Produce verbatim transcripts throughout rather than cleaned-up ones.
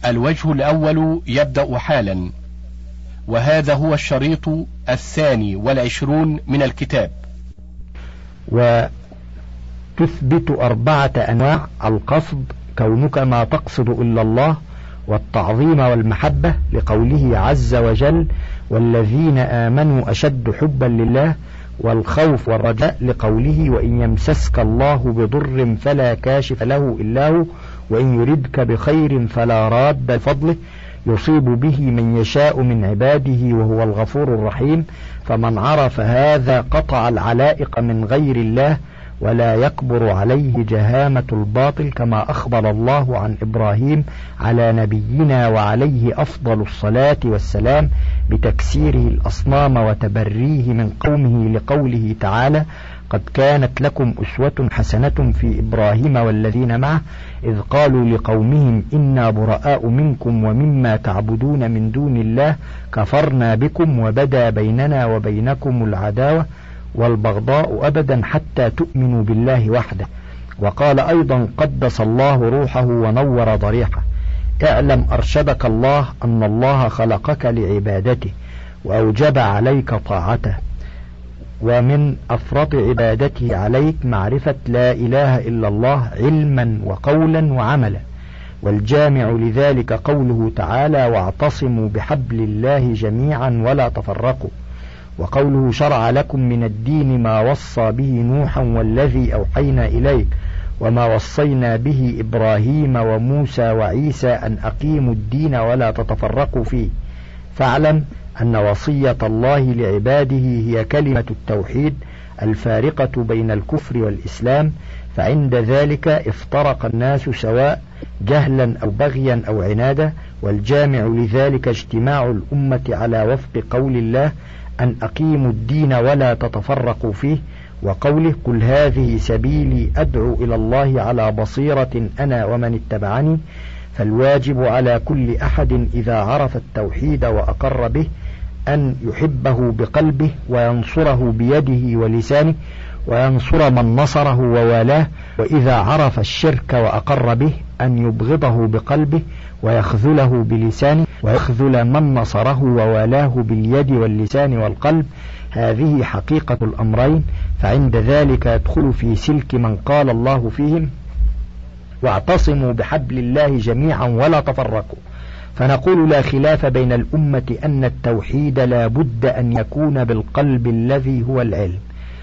الوجه الأول يبدأ حالا، وهذا هو الشريط الثاني والعشرون من الكتاب. وتثبت أربعة أنواع: القصد، كونك ما تقصد إلا الله، والتعظيم والمحبة لقوله عز وجل والذين آمنوا أشد حبا لله، والخوف والرجاء لقوله وإن يمسسك الله بضر فلا كاشف له إلا هو وإن يردك بخير فلا راد لفضله يصيب به من يشاء من عباده وهو الغفور الرحيم. فمن عرف هذا قطع العلائق من غير الله ولا يكبر عليه جهامة الباطل، كما أخبر الله عن إبراهيم على نبينا وعليه أفضل الصلاة والسلام بتكسيره الأصنام وتبريه من قومه لقوله تعالى قد كانت لكم أسوة حسنة في إبراهيم والذين معه إذ قالوا لقومهم إنا براء منكم ومما تعبدون من دون الله كفرنا بكم وبدا بيننا وبينكم العداوة والبغضاء أبدا حتى تؤمنوا بالله وحده. وقال أيضا قدس الله روحه ونور ضريحه اعلم أرشدك الله أن الله خلقك لعبادته وأوجب عليك طاعته، ومن أفرط عبادته عليك معرفة لا إله إلا الله علما وقولا وعملا. والجامع لذلك قوله تعالى واعتصموا بحبل الله جميعا ولا تفرقوا، وقوله شرع لكم من الدين ما وصى به نوحا والذي أوحينا إليك وما وصينا به إبراهيم وموسى وعيسى أن أقيموا الدين ولا تتفرقوا فيه. فاعلم أن وصية الله لعباده هي كلمة التوحيد الفارقة بين الكفر والإسلام، فعند ذلك افترق الناس سواء جهلا أو بغيا أو عنادا. والجامع لذلك اجتماع الأمة على وفق قول الله أن أقيموا الدين ولا تتفرقوا فيه، وقوله قل هذه سبيلي أدعو إلى الله على بصيرة أنا ومن اتبعني. فالواجب على كل أحد إذا عرف التوحيد وأقر به أن يحبه بقلبه وينصره بيده ولسانه وينصر من نصره ووالاه، وإذا عرف الشرك وأقر به أن يبغضه بقلبه ويخذله بلسانه ويخذل من نصره ووالاه باليد واللسان والقلب. هذه حقيقة الأمرين، فعند ذلك يدخل في سلك من قال الله فيهم واعتصموا بحبل الله جميعا ولا تفرقوا. فنقول لا خلاف بين الأمة أن التوحيد لا بد أن يكون بالقلب الذي هو العلم،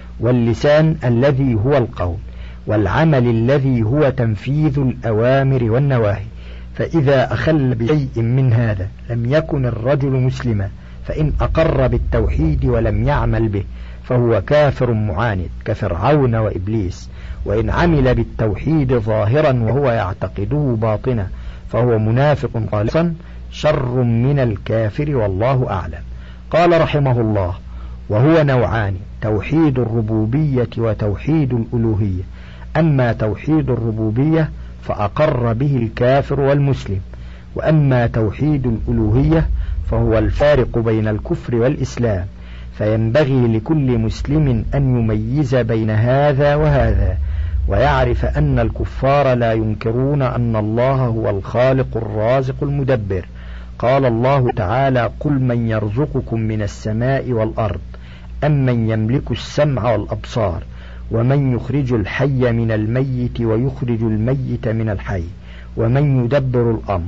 واللسان الذي هو القول، والعمل الذي هو تنفيذ الأوامر والنواهي. فإذا أخل بشيء من هذا لم يكن الرجل مسلما، فإن أقر بالتوحيد ولم يعمل به فهو كافر معاند كفرعون وإبليس، وإن عمل بالتوحيد ظاهرا وهو يعتقده باطنا فهو منافق خالصا شر من الكافر والله أعلم. قال رحمه الله وهو نوعان: توحيد الربوبية وتوحيد الألوهية. أما توحيد الربوبية فأقر به الكافر والمسلم، وأما توحيد الألوهية فهو الفارق بين الكفر والإسلام، فينبغي لكل مسلم أن يميز بين هذا وهذا، ويعرف أن الكفار لا ينكرون أن الله هو الخالق الرازق المدبر. قال الله تعالى قل من يرزقكم من السماء والأرض أمن يملك السمع والأبصار ومن يخرج الحي من الميت ويخرج الميت من الحي ومن يدبر الأمر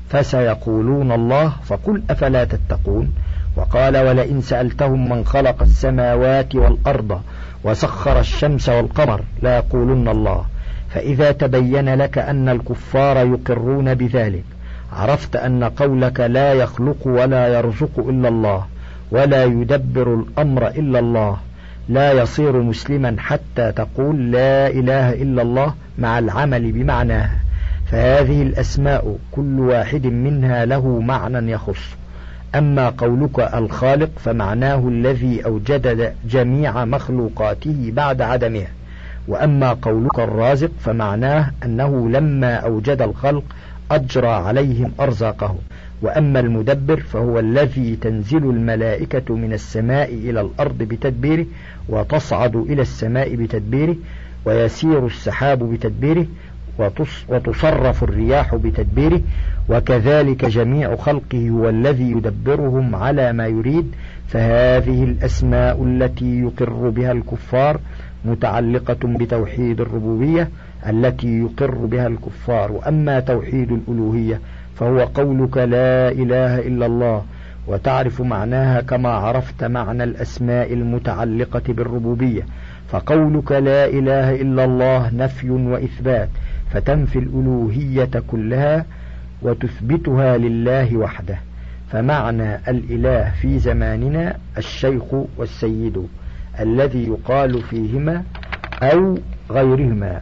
فسيقولون الله فقل أفلا تتقون. وقال ولئن سألتهم من خلق السماوات والأرض وسخر الشمس والقمر ليقولن الله. فإذا تبين لك أن الكفار يقرون بذلك عرفت أن قولك لا يخلق ولا يرزق إلا الله ولا يدبر الأمر إلا الله لا يصير مسلما حتى تقول لا إله إلا الله مع العمل بمعناها. فهذه الأسماء كل واحد منها له معنى يخص. أما قولك الخالق فمعناه الذي أوجد جميع مخلوقاته بعد عدمها، وأما قولك الرازق فمعناه أنه لما أوجد الخلق أجرى عليهم أرزاقهم. وأما المدبر فهو الذي تنزل الملائكة من السماء إلى الأرض بتدبيره وتصعد إلى السماء بتدبيره ويسير السحاب بتدبيره وتصرف الرياح بتدبيره، وكذلك جميع خلقه هو الذي يدبرهم على ما يريد. فهذه الأسماء التي يقر بها الكفار متعلقة بتوحيد الربوبية التي يقر بها الكفار. وأما توحيد الألوهية فهو قولك لا إله إلا الله وتعرف معناها كما عرفت معنى الأسماء المتعلقة بالربوبية. فقولك لا إله إلا الله نفي وإثبات، فتنفي الألوهية كلها وتثبتها لله وحده. فمعنى الإله في زماننا الشيخ والسيد الذي يقال فيهما أو غيرهما.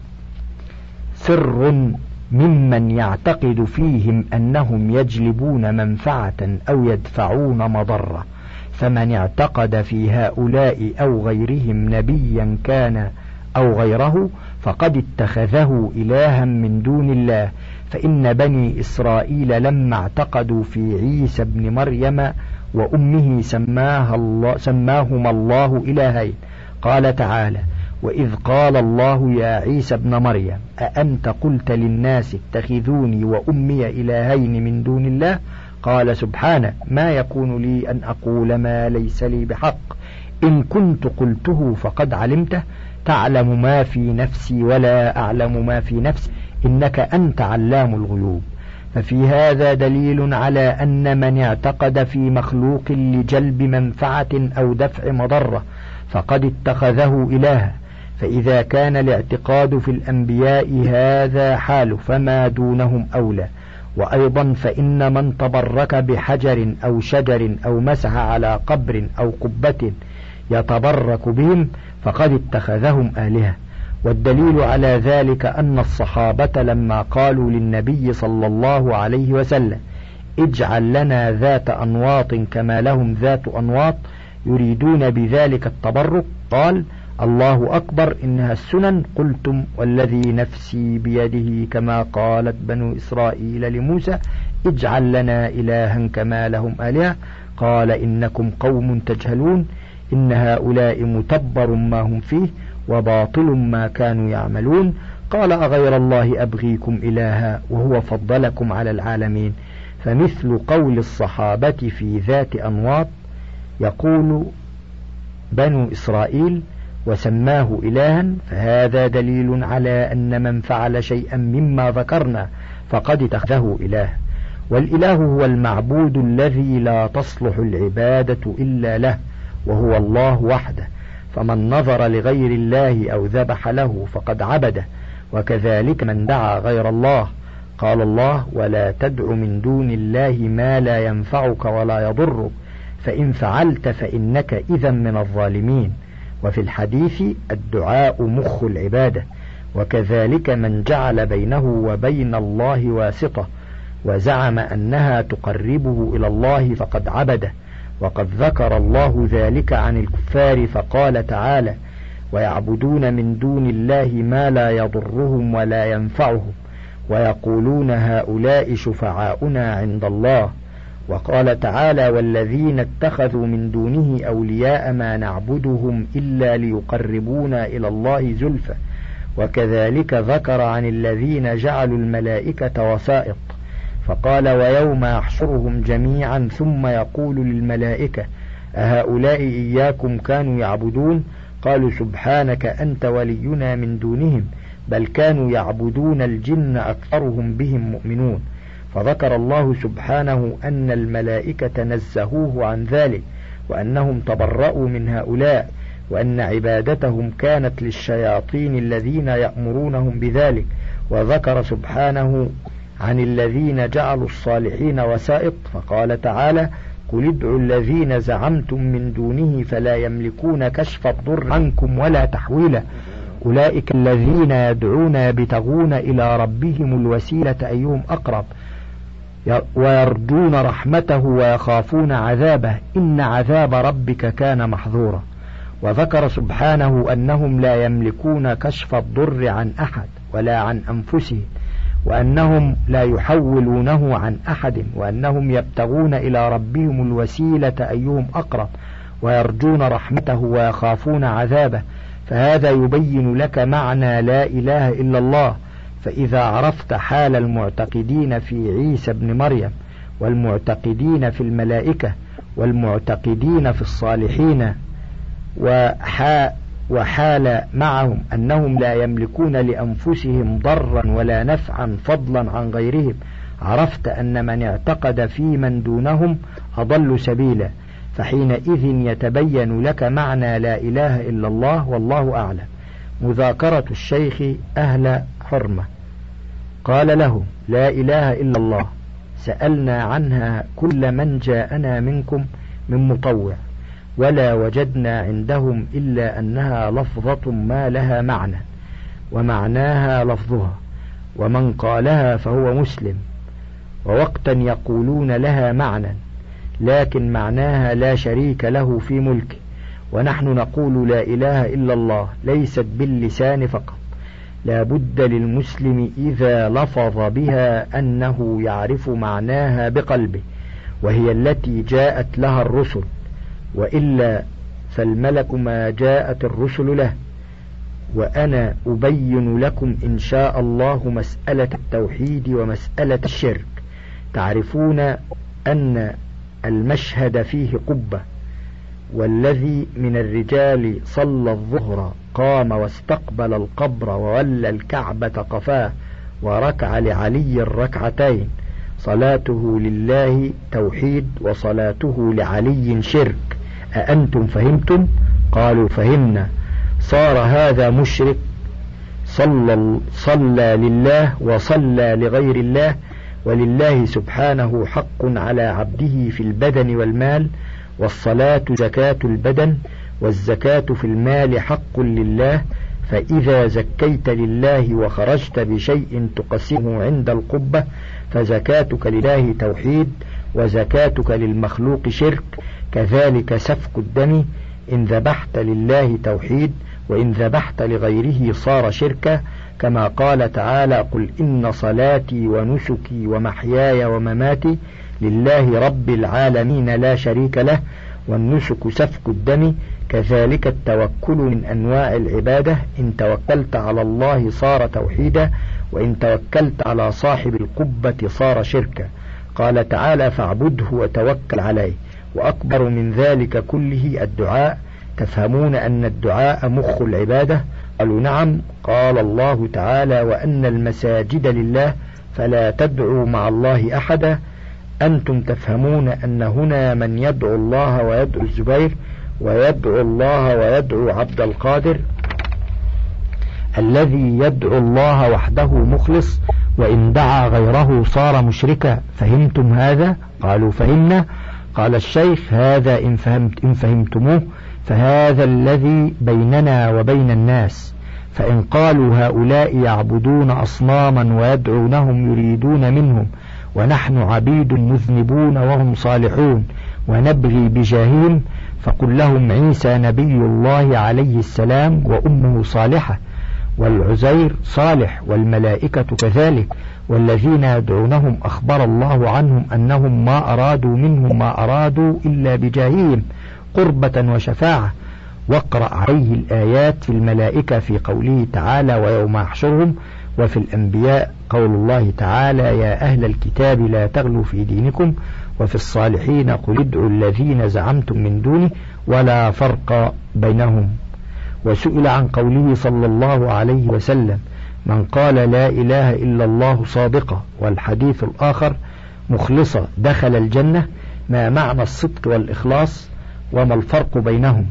سر ممن يعتقد فيهم أنهم يجلبون منفعة أو يدفعون مضرة، فمن اعتقد في هؤلاء أو غيرهم نبيا كان أو غيره فقد اتخذه إلها من دون الله. فإن بني إسرائيل لما اعتقدوا في عيسى بن مريم وأمه سماها الله سماهما الله إلهين. قال تعالى: وإذ قال الله يا عيسى ابن مريم أأنت قلت للناس اتخذوني وأمي إلهين من دون الله؟ قال سبحانه: ما يكون لي أن أقول ما ليس لي بحق، إن كنت قلته فقد علمته، تعلم ما في نفسي ولا أعلم ما في نفسي، إنك أنت علام الغيوب. ففي هذا دليل على أن من اعتقد في مخلوق لجلب منفعة أو دفع مضرة فقد اتخذه إلها. فإذا كان الاعتقاد في الأنبياء هذا حال فما دونهم أولى. وأيضا فإن من تبرك بحجر أو شجر أو مسح على قبر أو قبة يتبرك بهم فقد اتخذهم آلهة. والدليل على ذلك أن الصحابة لما قالوا للنبي صلى الله عليه وسلم اجعل لنا ذات أنواط كما لهم ذات أنواط يريدون بذلك التبرك، قال: الله أكبر، إنها السنن. قلتم والذي نفسي بيده كما قالت بنو إسرائيل لموسى اجعل لنا إلها كما لهم آلهة، قال إنكم قوم تجهلون، إن هؤلاء متبر ما هم فيه وباطل ما كانوا يعملون. قال: أغير الله أبغيكم إلها وهو فضلكم على العالمين. فمثل قول الصحابة في ذات أنواط يقول بنو إسرائيل وسماه إلها، فهذا دليل على أن من فعل شيئا مما ذكرنا فقد اتخذه إله. والإله هو المعبود الذي لا تصلح العبادة إلا له، وهو الله وحده. فمن نظر لغير الله أو ذبح له فقد عبده، وكذلك من دعا غير الله. قال الله: ولا تدع من دون الله ما لا ينفعك ولا يضرك، فإن فعلت فإنك إذا من الظالمين. وفي الحديث: الدعاء مخ العبادة. وكذلك من جعل بينه وبين الله واسطة وزعم أنها تقربه إلى الله فقد عبده. وقد ذكر الله ذلك عن الكفار فقال تعالى: ويعبدون من دون الله ما لا يضرهم ولا ينفعهم ويقولون هؤلاء شفعاؤنا عند الله. وقال تعالى: والذين اتخذوا من دونه أولياء ما نعبدهم إلا ليقربونا إلى الله زلفى. وكذلك ذكر عن الذين جعلوا الملائكة وسائط فقال: ويوم يحشرهم جميعا ثم يقول للملائكة أهؤلاء إياكم كانوا يعبدون؟ قالوا سبحانك أنت ولينا من دونهم بل كانوا يعبدون الجن أكثرهم بهم مؤمنون. فذكر الله سبحانه أن الملائكة نزهوه عن ذلك وأنهم تبرؤوا من هؤلاء، وأن عبادتهم كانت للشياطين الذين يأمرونهم بذلك. وذكر سبحانه عن الذين جعلوا الصالحين وسائط فقال تعالى: قل ادعوا الذين زعمتم من دونه فلا يملكون كشف الضر عنكم ولا تحويلا، أولئك الذين يدعون يبتغون إلى ربهم الوسيلة أيهم أقرب ويرجون رحمته ويخافون عذابه إن عذاب ربك كان محظورا. وذكر سبحانه أنهم لا يملكون كشف الضر عن أحد ولا عن أنفسهم، وأنهم لا يحولونه عن أحد، وأنهم يبتغون إلى ربهم الوسيلة أيهم أقرب ويرجون رحمته ويخافون عذابه. فهذا يبين لك معنى لا إله إلا الله. فإذا عرفت حال المعتقدين في عيسى ابن مريم والمعتقدين في الملائكة والمعتقدين في الصالحين وحال معهم أنهم لا يملكون لأنفسهم ضرا ولا نفعا فضلا عن غيرهم، عرفت أن من اعتقد في من دونهم أضل سبيلا، فحينئذ يتبين لك معنى لا إله إلا الله، والله أعلم. مذاكرة الشيخ أهل حرمة. قال له: لا إله إلا الله سألنا عنها كل من جاءنا منكم من مطوع، ولا وجدنا عندهم إلا أنها لفظة ما لها معنى، ومعناها لفظها، ومن قالها فهو مسلم، ووقتا يقولون لها معنى لكن معناها لا شريك له في ملكه، ونحن نقول لا إله إلا الله ليست باللسان فقط، لا بد للمسلم إذا لفظ بها أنه يعرف معناها بقلبه، وهي التي جاءت لها الرسل، وإلا فالملك ما جاءت الرسل له. وأنا أبين لكم إن شاء الله مسألة التوحيد ومسألة الشرك. تعرفون أن المشهد فيه قبة، والذي من الرجال صلى الظهر قام واستقبل القبر وولى الكعبة قفاه وركع لعلي الركعتين، صلاته لله توحيد وصلاته لعلي شرك، أأنتم فهمتم؟ قالوا: فهمنا. صار هذا مشرك، صلى, صلى لله وصلى لغير الله، ولله سبحانه حق على عبده في البدن والمال، والصلاة زكاة البدن، والزكاة في المال حق لله، فإذا زكيت لله وخرجت بشيء تقسمه عند القبة فزكاتك لله توحيد، وزكاتك للمخلوق شرك. كذلك سفك الدم، إن ذبحت لله توحيد، وإن ذبحت لغيره صار شركا، كما قال تعالى: قل إن صلاتي ونسكي ومحياي ومماتي لله رب العالمين لا شريك له. والنسك سفك الدم. كذلك التوكل من أنواع العبادة، إن توكلت على الله صار توحيدا، وإن توكلت على صاحب القبة صار شركا. قال تعالى: فاعبده وتوكل عليه. وأكبر من ذلك كله الدعاء. تفهمون أن الدعاء مخ العبادة؟ قالوا: نعم. قال الله تعالى: وأن المساجد لله فلا تدعوا مع الله أحدا. أنتم تفهمون أن هنا من يدعو الله ويدعو الزبير، ويدعو الله ويدعو عبد القادر. الذي يدعو الله وحده مخلص، وإن دعا غيره صار مشركا. فهمتم هذا؟ قالوا: فهمنا. قال الشيخ: هذا إن, فهمت إن فهمتموه فهذا الذي بيننا وبين الناس. فإن قالوا هؤلاء يعبدون أصناما ويدعونهم يريدون منهم، ونحن عبيد مذنبون وهم صالحون ونبغي بجاههم، فقل لهم: عيسى نبي الله عليه السلام وأمه صالحة، والعزير صالح، والملائكة كذلك، والذين يدعونهم أخبر الله عنهم أنهم ما أرادوا منهم ما أرادوا إلا بجاههم قربة وشفاعة. واقرأ عليه الآيات في الملائكة في قوله تعالى: ويوم يحشرهم، وفي الأنبياء قول الله تعالى: يا أهل الكتاب لا تغلوا في دينكم، وفي الصالحين قل ادعوا الذين زعمتم من دونه ولا فرق بينهم. وسئل عن قوله صلى الله عليه وسلم: من قال لا إله إلا الله صادقة والحديث الآخر مخلصة دخل الجنة، ما معنى الصدق والإخلاص وما الفرق بينهما؟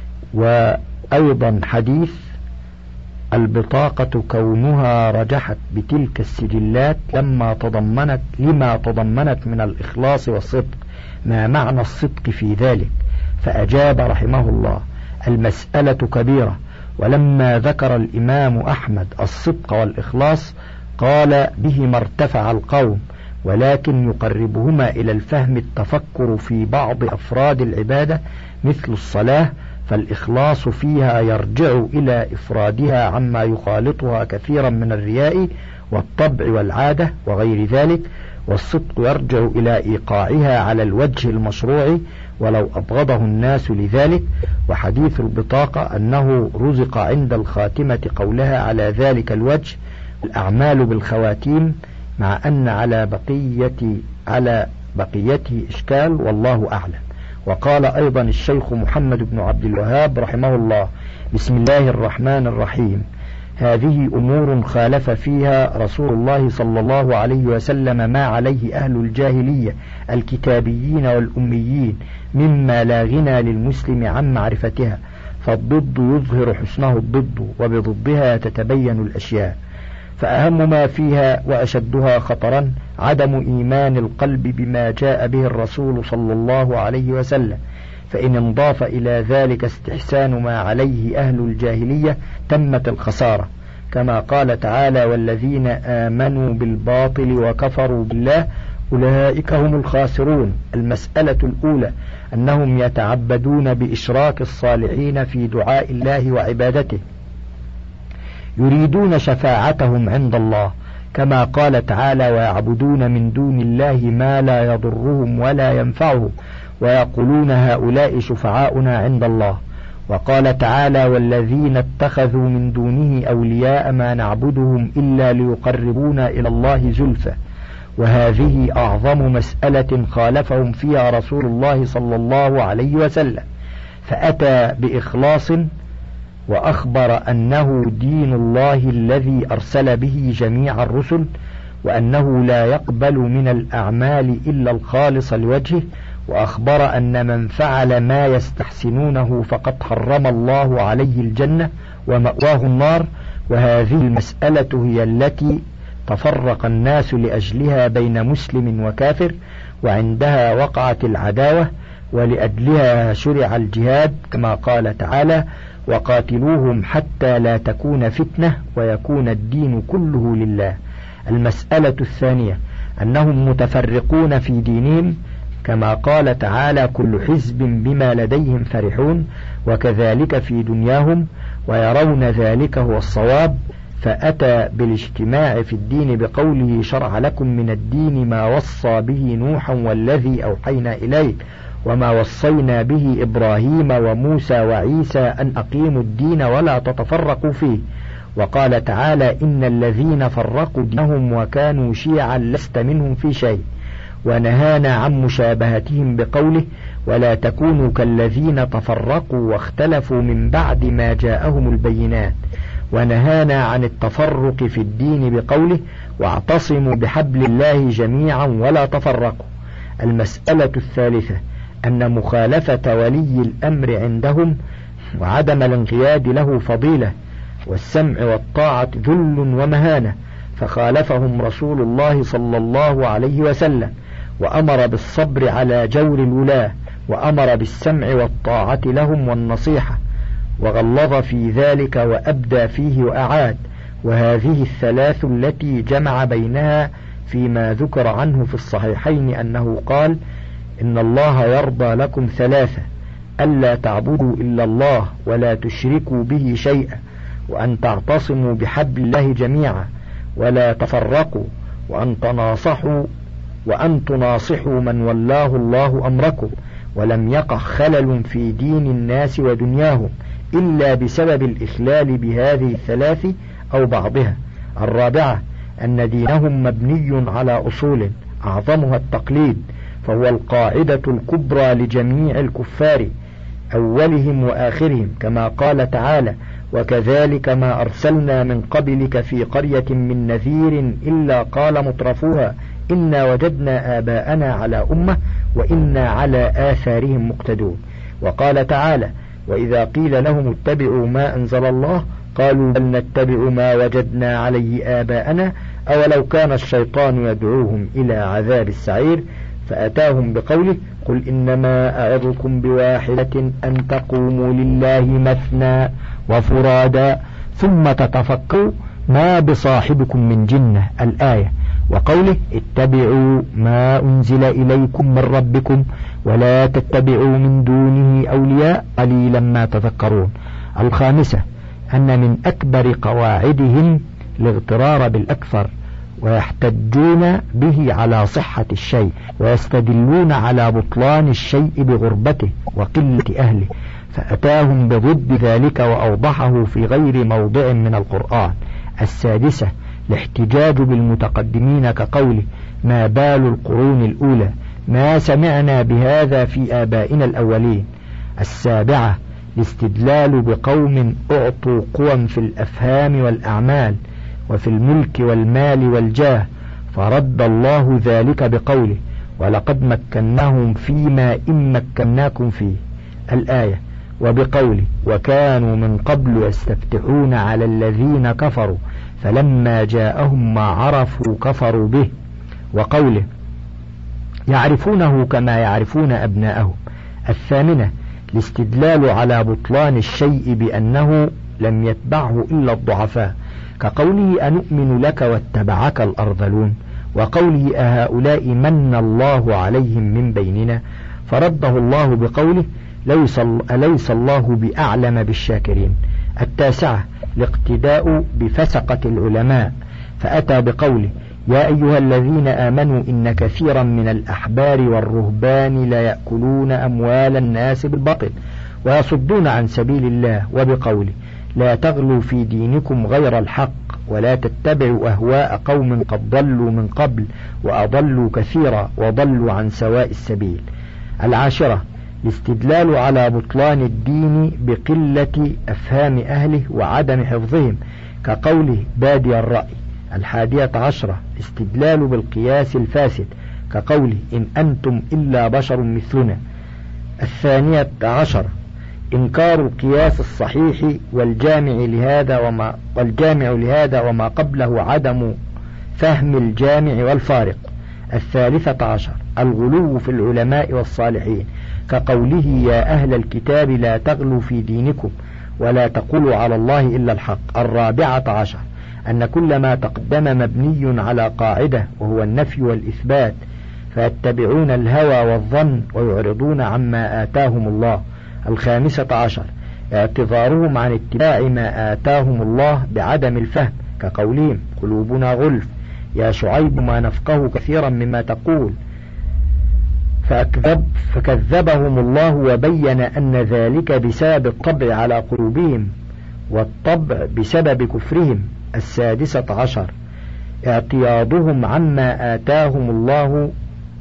وأيضا حديث البطاقة كونها رجحت بتلك السجلات لما تضمنت لما تضمنت من الإخلاص والصدق، ما معنى الصدق في ذلك؟ فأجاب رحمه الله: المسألة كبيرة، ولما ذكر الإمام أحمد الصدق والإخلاص قال: بهما ارتفع القوم، ولكن يقربهما إلى الفهم التفكر في بعض أفراد العبادة مثل الصلاة، فالإخلاص فيها يرجع إلى إفرادها عما يخالطها كثيرا من الرياء والطبع والعادة وغير ذلك، والصدق يرجع إلى إيقاعها على الوجه المشروع ولو أبغضه الناس لذلك. وحديث البطاقة أنه رزق عند الخاتمة قولها على ذلك الوجه، الأعمال بالخواتيم، مع أن على بقية على بقيته إشكال والله أعلم. وقال أيضا الشيخ محمد بن عبد الوهاب رحمه الله: بسم الله الرحمن الرحيم، هذه أمور خالف فيها رسول الله صلى الله عليه وسلم ما عليه أهل الجاهلية الكتابيين والأميين، مما لا غنى للمسلم عن معرفتها، فالضد يظهر حسنه الضد، وبضدها تتبين الأشياء. فأهم ما فيها وأشدها خطرا عدم إيمان القلب بما جاء به الرسول صلى الله عليه وسلم، فإن انضاف إلى ذلك استحسان ما عليه أهل الجاهلية تمت الخسارة، كما قال تعالى: والذين آمنوا بالباطل وكفروا بالله أولئك هم الخاسرون. المسألة الأولى أنهم يتعبدون بإشراك الصالحين في دعاء الله وعبادته، يريدون شفاعتهم عند الله، كما قال تعالى: ويعبدون من دون الله ما لا يضرهم ولا ينفعهم ويقولون هؤلاء شفعاؤنا عند الله. وقال تعالى: والذين اتخذوا من دونه أولياء ما نعبدهم إلا ليقربونا إلى الله زلفى. وهذه أعظم مسألة خالفهم فيها رسول الله صلى الله عليه وسلم، فأتى بإخلاص وأخبر أنه دين الله الذي أرسل به جميع الرسل، وأنه لا يقبل من الأعمال إلا الخالص لوجهه، وأخبر أن من فعل ما يستحسنونه فقد حرم الله عليه الجنة ومأواه النار. وهذه المسألة هي التي تفرق الناس لأجلها بين مسلم وكافر، وعندها وقعت العداوة، ولأجلها شرع الجهاد، كما قال تعالى: وقاتلوهم حتى لا تكون فتنة ويكون الدين كله لله. المسألة الثانية أنهم متفرقون في دينهم، كما قال تعالى: كل حزب بما لديهم فرحون، وكذلك في دنياهم، ويرون ذلك هو الصواب. فأتى بالاجتماع في الدين بقوله: شرع لكم من الدين ما وصى به نوحا والذي أوحينا إليك وما وصينا به إبراهيم وموسى وعيسى أن أقيموا الدين ولا تتفرقوا فيه. وقال تعالى: إن الذين فرقوا دينهم وكانوا شيعا لست منهم في شيء. ونهانا عن مشابهتهم بقوله: ولا تكونوا كالذين تفرقوا واختلفوا من بعد ما جاءهم البينات. ونهانا عن التفرق في الدين بقوله: واعتصموا بحبل الله جميعا ولا تفرقوا. المسألة الثالثة أن مخالفة ولي الأمر عندهم وعدم الانقياد له فضيلة، والسمع والطاعة ذل ومهانة، فخالفهم رسول الله صلى الله عليه وسلم، وأمر بالصبر على جور الولاة، وأمر بالسمع والطاعة لهم والنصيحة، وغلظ في ذلك وأبدى فيه وأعاد. وهذه الثلاث التي جمع بينها فيما ذكر عنه في الصحيحين أنه قال: إن الله يرضى لكم ثلاثة: ألا تعبدوا إلا الله ولا تشركوا به شيئا، وأن تعتصموا بحبل الله جميعا ولا تفرقوا، وأن تناصحوا وأن تناصحوا من ولاه الله أمركم، ولم يقع خلل في دين الناس ودنياهم إلا بسبب الإخلال بهذه الثلاث أو بعضها. الرابعة أن دينهم مبني على أصول أعظمها التقليد، فهو القاعدة الكبرى لجميع الكفار أولهم وآخرهم، كما قال تعالى: وكذلك ما أرسلنا من قبلك في قرية من نذير إلا قال مترفوها إنا وجدنا آباءنا على أمة وإنا على آثارهم مقتدون. وقال تعالى: وإذا قيل لهم اتبعوا ما أنزل الله قالوا بل نتبع ما وجدنا عليه آباءنا أولو كان الشيطان يدعوهم إلى عذاب السعير. فأتاهم بقوله: قل إنما أعظكم بواحدة أن تقوموا لله مثنى وفرادا ثم تتفكروا ما بصاحبكم من جنة. الآية. وقوله: اتبعوا ما أنزل إليكم من ربكم ولا تتبعوا من دونه أولياء قليلا ما تذكرون. الخامسة أن من أكبر قواعدهم الاغترار بالأكثر، ويحتجون به على صحة الشيء، ويستدلون على بطلان الشيء بغربته وقلة أهله، فأتاهم بضد ذلك وأوضحه في غير موضع من القرآن. السادسة الاحتجاج بالمتقدمين كقوله ما بال القرون الأولى ما سمعنا بهذا في آبائنا الأولين. السابعة الاستدلال بقوم أعطوا قوى في الأفهام والأعمال وفي الملك والمال والجاه فرد الله ذلك بقوله ولقد مكناهم فيما إن مكناكم فيه الآية، وبقوله وكانوا من قبل يستفتحون على الذين كفروا فلما جاءهم ما عرفوا كفروا به، وقوله يعرفونه كما يعرفون أبناءهم. الثامنة الاستدلال على بطلان الشيء بأنه لم يتبعه إلا الضعفاء كقوله أنؤمن لك واتبعك الأرذلون، وقوله أهؤلاء من الله عليهم من بيننا فرده الله بقوله أليس الله بأعلم بالشاكرين. التاسعة الاقتداء بفسقة العلماء فأتى بقوله يا أيها الذين آمنوا إن كثيرا من الأحبار والرهبان لا يأكلون أموال الناس بالباطل ويصدون عن سبيل الله، وبقوله لا تغلوا في دينكم غير الحق ولا تتبعوا أهواء قوم قد ضلوا من قبل وأضلوا كثيرا وضلوا عن سواء السبيل. العاشرة الاستدلال على بطلان الدين بقلة أفهام أهله وعدم حفظهم كقوله بادي الرأي. الحادية عشرة استدلال بالقياس الفاسد كقوله إن أنتم إلا بشر مثلنا. الثانية عشر إنكار القياس الصحيح والجامع لهذا وما, والجامع لهذا وما قبله عدم فهم الجامع والفارق. الثالثة عشر الغلو في العلماء والصالحين كقوله يا أهل الكتاب لا تغلوا في دينكم ولا تقولوا على الله إلا الحق. الرابعة عشر أن كل ما تقدم مبني على قاعدة وهو النفي والإثبات فيتبعون الهوى والظن ويعرضون عما آتاهم الله. الخامسة عشر اعتذارهم عن اتباع ما آتاهم الله بعدم الفهم كقولهم قلوبنا غلف يا شعيب ما نفقه كثيرا مما تقول فأكذب فكذبهم الله وبين أن ذلك بسبب الطبع على قلوبهم والطبع بسبب كفرهم. السادسة عشر اعتياضهم عما آتاهم الله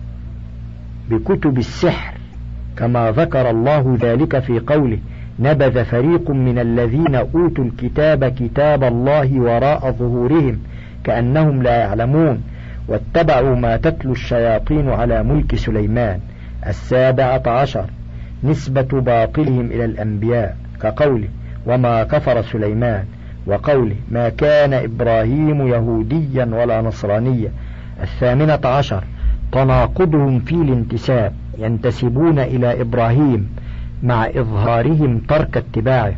بكتب السحر كما ذكر الله ذلك في قوله نبذ فريق من الذين أوتوا الكتاب كتاب الله وراء ظهورهم كأنهم لا يعلمون واتبعوا ما تتلو الشياطين على ملك سليمان. السابعة عشر نسبة باطلهم إلى الأنبياء كقوله وما كفر سليمان، وقوله ما كان إبراهيم يهوديا ولا نصرانيا. الثامنة عشر تناقضهم في الانتساب ينتسبون إلى إبراهيم مع إظهارهم ترك اتباعه.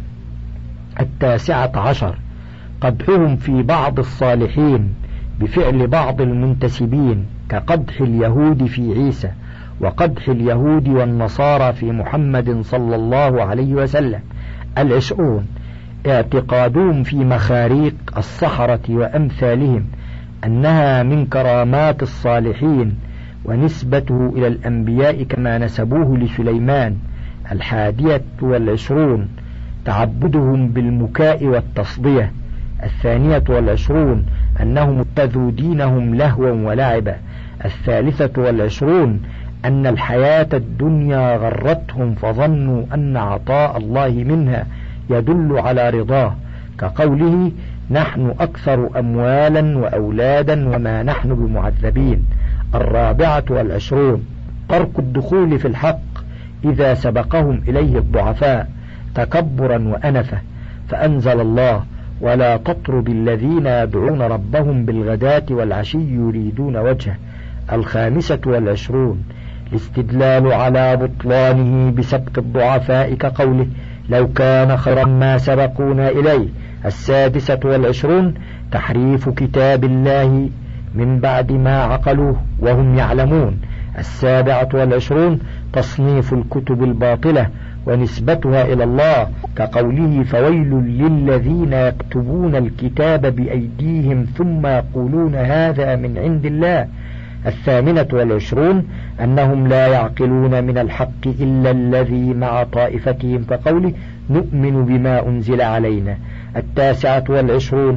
التاسعة عشر قدحهم في بعض الصالحين بفعل بعض المنتسبين كقدح اليهود في عيسى وقدح اليهود والنصارى في محمد صلى الله عليه وسلم. العشرون اعتقادهم في مخاريق السحرة وأمثالهم أنها من كرامات الصالحين ونسبته إلى الأنبياء كما نسبوه لسليمان. الحادية والعشرون تعبدهم بالمكاء والتصدية. الثانية والعشرون أنهم اتخذوا دينهم لهوا ولعبا. الثالثة والعشرون أن الحياة الدنيا غرتهم فظنوا أن عطاء الله منها يدل على رضاه كقوله نحن أكثر أموالا وأولادا وما نحن بمعذبين. الرابعة والعشرون ترك الدخول في الحق إذا سبقهم إليه الضعفاء تكبرا وأنفة، فأنزل الله ولا تطرد الذين يدعون ربهم بالغداة والعشي يريدون وجهه. الخامسة والعشرون الاستدلال على بطلانه بسبق الضعفاء كقوله لو كان خيرا ما سبقونا إليه. السادسة والعشرون تحريف كتاب الله من بعد ما عقلوه وهم يعلمون. السابعة والعشرون تصنيف الكتب الباطلة ونسبتها إلى الله كقوله فويل للذين يكتبون الكتاب بأيديهم ثم يقولون هذا من عند الله. الثامنة والعشرون أنهم لا يعقلون من الحق إلا الذي مع طائفتهم كقوله نؤمن بما أنزل علينا. التاسعة والعشرون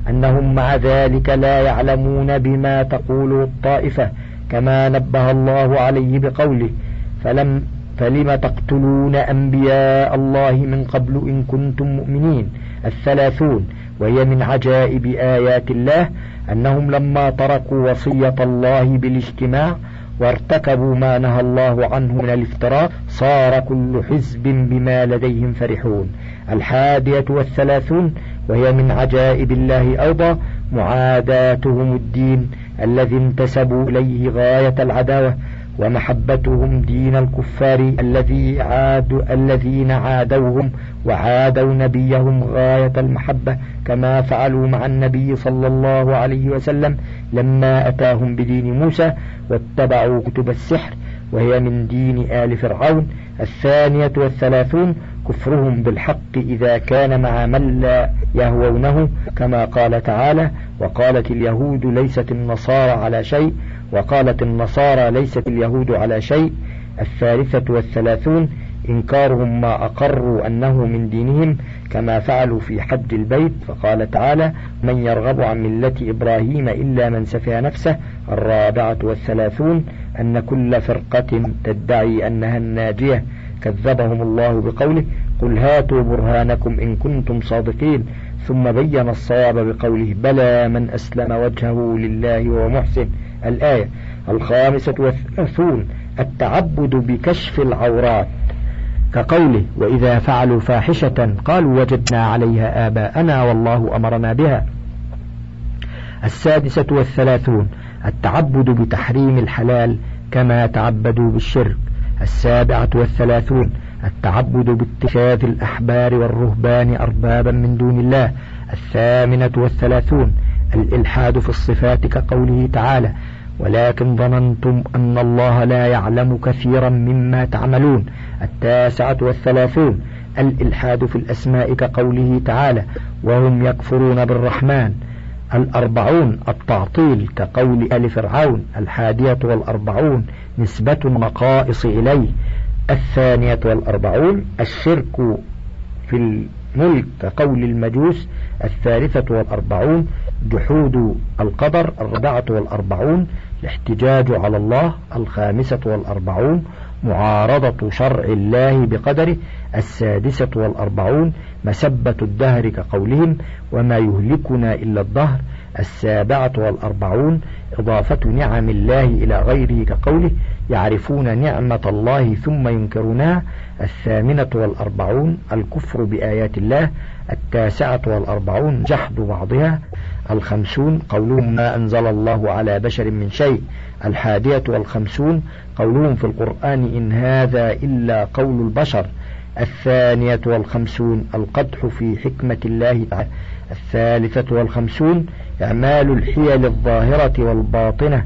أنهم مع ذلك لا يعلمون بما تقول الطائفة، كما نبه الله عليه بقوله: فلم فلم تقتلون أنبياء الله من قبل إن كنتم مؤمنين. الثلاثون. وهي من عجائب آيات الله أنهم لما تركوا وصية الله بالاجتماع وارتكبوا ما نهى الله عنه من الافتراء صار كل حزب بما لديهم فرحون. الحادية والثلاثون. وهي من عجائب الله أيضا معاداتهم الدين الذي انتسبوا إليه غاية العداوة، ومحبتهم دين الكفار الذي عاد الذين عادوهم وعادوا نبيهم غاية المحبة، كما فعلوا مع النبي صلى الله عليه وسلم لما أتاهم بدين موسى واتبعوا كتب السحر، وهي من دين آل فرعون. الثانية والثلاثون. كفرهم بالحق إذا كان مع من لا يهوونه، كما قال تعالى: وقالت اليهود ليست النصارى على شيء، وقالت النصارى ليست اليهود على شيء. الثالثة والثلاثون. إنكارهم ما أقروا أنه من دينهم، كما فعلوا في حج البيت، فقال تعالى: من يرغب عن ملة إبراهيم إلا من سفه نفسه. الرابعة والثلاثون. أن كل فرقة تدعي أنها الناجية كذبهم الله بقوله: قل هاتوا برهانكم إن كنتم صادقين، ثم بين الصواب بقوله: بلى من أسلم وجهه لله وهو محسن. الآية. الخامسة والثلاثون. التعبد بكشف العورات، كقوله: وإذا فعلوا فاحشة قالوا وجدنا عليها آباءنا والله أمرنا بها. السادسة والثلاثون. التعبد بتحريم الحلال كما تعبدوا بالشرك. السابعة والثلاثون. التعبد باتخاذ الأحبار والرهبان أربابا من دون الله. الثامنة والثلاثون. الإلحاد في الصفات كقوله تعالى: ولكن ظننتم أن الله لا يعلم كثيرا مما تعملون. التاسعة والثلاثون. الإلحاد في الأسماء كقوله تعالى: وهم يكفرون بالرحمن. الأربعون. التعطيل كقول آل فرعون. الحادية والأربعون. نسبة النقائص إليه. الثانية والأربعون. الشرك في الملك كقول المجوس. الثالثة والأربعون. جحود القدر. الرابعة والأربعون. الاحتجاج على الله. الخامسة والأربعون. معارضة شرع الله بقدره. السادسة والأربعون. مسبة الدهر كقولهم: وما يهلكنا إلا الدهر. السابعة والأربعون. إضافة نعم الله إلى غيره كقوله: يعرفون نعمة الله ثم ينكرونها. الثامنة والأربعون. الكفر بآيات الله. التاسعة والأربعون. جحد بعضها. الخمسون. قولهم ما أنزل الله على بشر من شيء. الحادية والخمسون. قولهم في القرآن إن هذا إلا قول البشر. الثانية والخمسون. القدح في حكمة الله تعالى. الثالثة والخمسون. إعمال الحيل الظاهرة والباطنة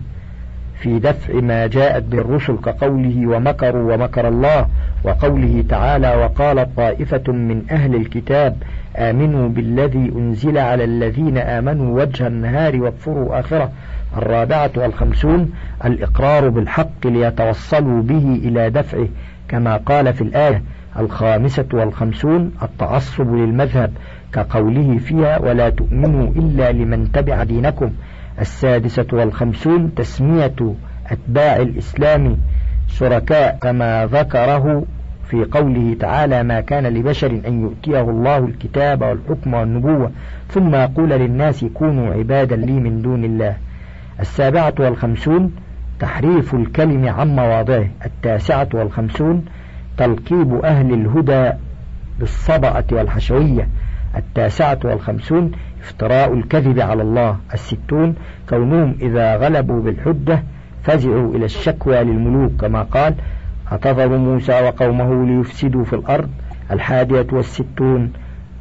في دفع ما جاءت بالرسل كقوله: ومكروا ومكر الله، وقوله تعالى: وقال طائفة من أهل الكتاب آمنوا بالذي أنزل على الذين آمنوا وجه النهار واكفروا آخره. الرابعة والخمسون. الإقرار بالحق ليتوصلوا به إلى دفعه، كما قال في الآية. الخامسة والخمسون. التعصب للمذهب كقوله فيها: ولا تؤمنوا إلا لمن تبع دينكم. السادسة والخمسون. تسمية أتباع الإسلام شركاء، كما ذكره في قوله تعالى: ما كان لبشر أن يؤتيه الله الكتاب والحكم والنبوة ثم يقول للناس كونوا عبادا لي من دون الله. السابعة والخمسون. تحريف الكلم عن مواضعه. التاسعة والخمسون. تلقيب أهل الهدى بالصبأة والحشوية. التاسعة والخمسون. افتراء الكذب على الله. الستون. كونهم إذا غلبوا بالحجة فزعوا إلى الشكوى للملوك، كما قال: أتذر موسى وقومه ليفسدوا في الأرض. الحادية والستون.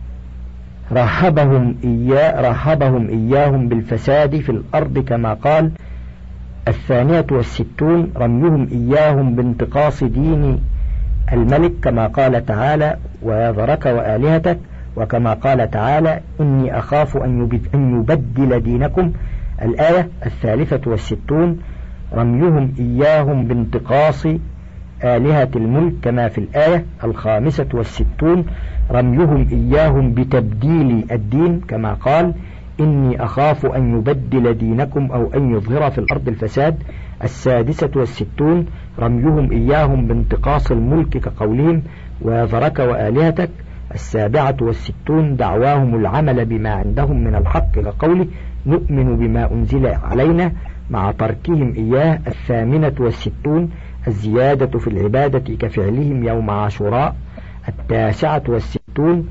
رهبهم إياه رهبهم إياهم بالفساد في الأرض، كما قال. الثانية والستون. رميهم إياهم بانتقاص دين الملك، كما قال تعالى: ويذرك وآلهتك، وكما قال تعالى: إني أخاف أن يبدل دينكم. الآية. الثالثة والستون. رميهم إياهم بانتقاص آلهة الملك، كما في الآية. الخامسة والستون. رميهم إياهم بتبديل الدين، كما قال: إني أخاف أن يبدل دينكم أو أن يظهر في الأرض الفساد. السادسة والستون رميهم إياهم بانتقاص الملك كقولهم وذرك وآلهتك. السابعة والستون دعواهم العمل بما عندهم من الحق كقوله نؤمن بما أنزل علينا مع تركهم إياه. الثامنة والستون الزيادة في العبادة كفعلهم يوم عاشوراء. التاسعة والستون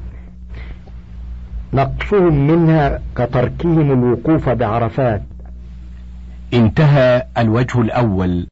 نقصهم منها كتركهم الوقوف بعرفات. انتهى الوجه الأول.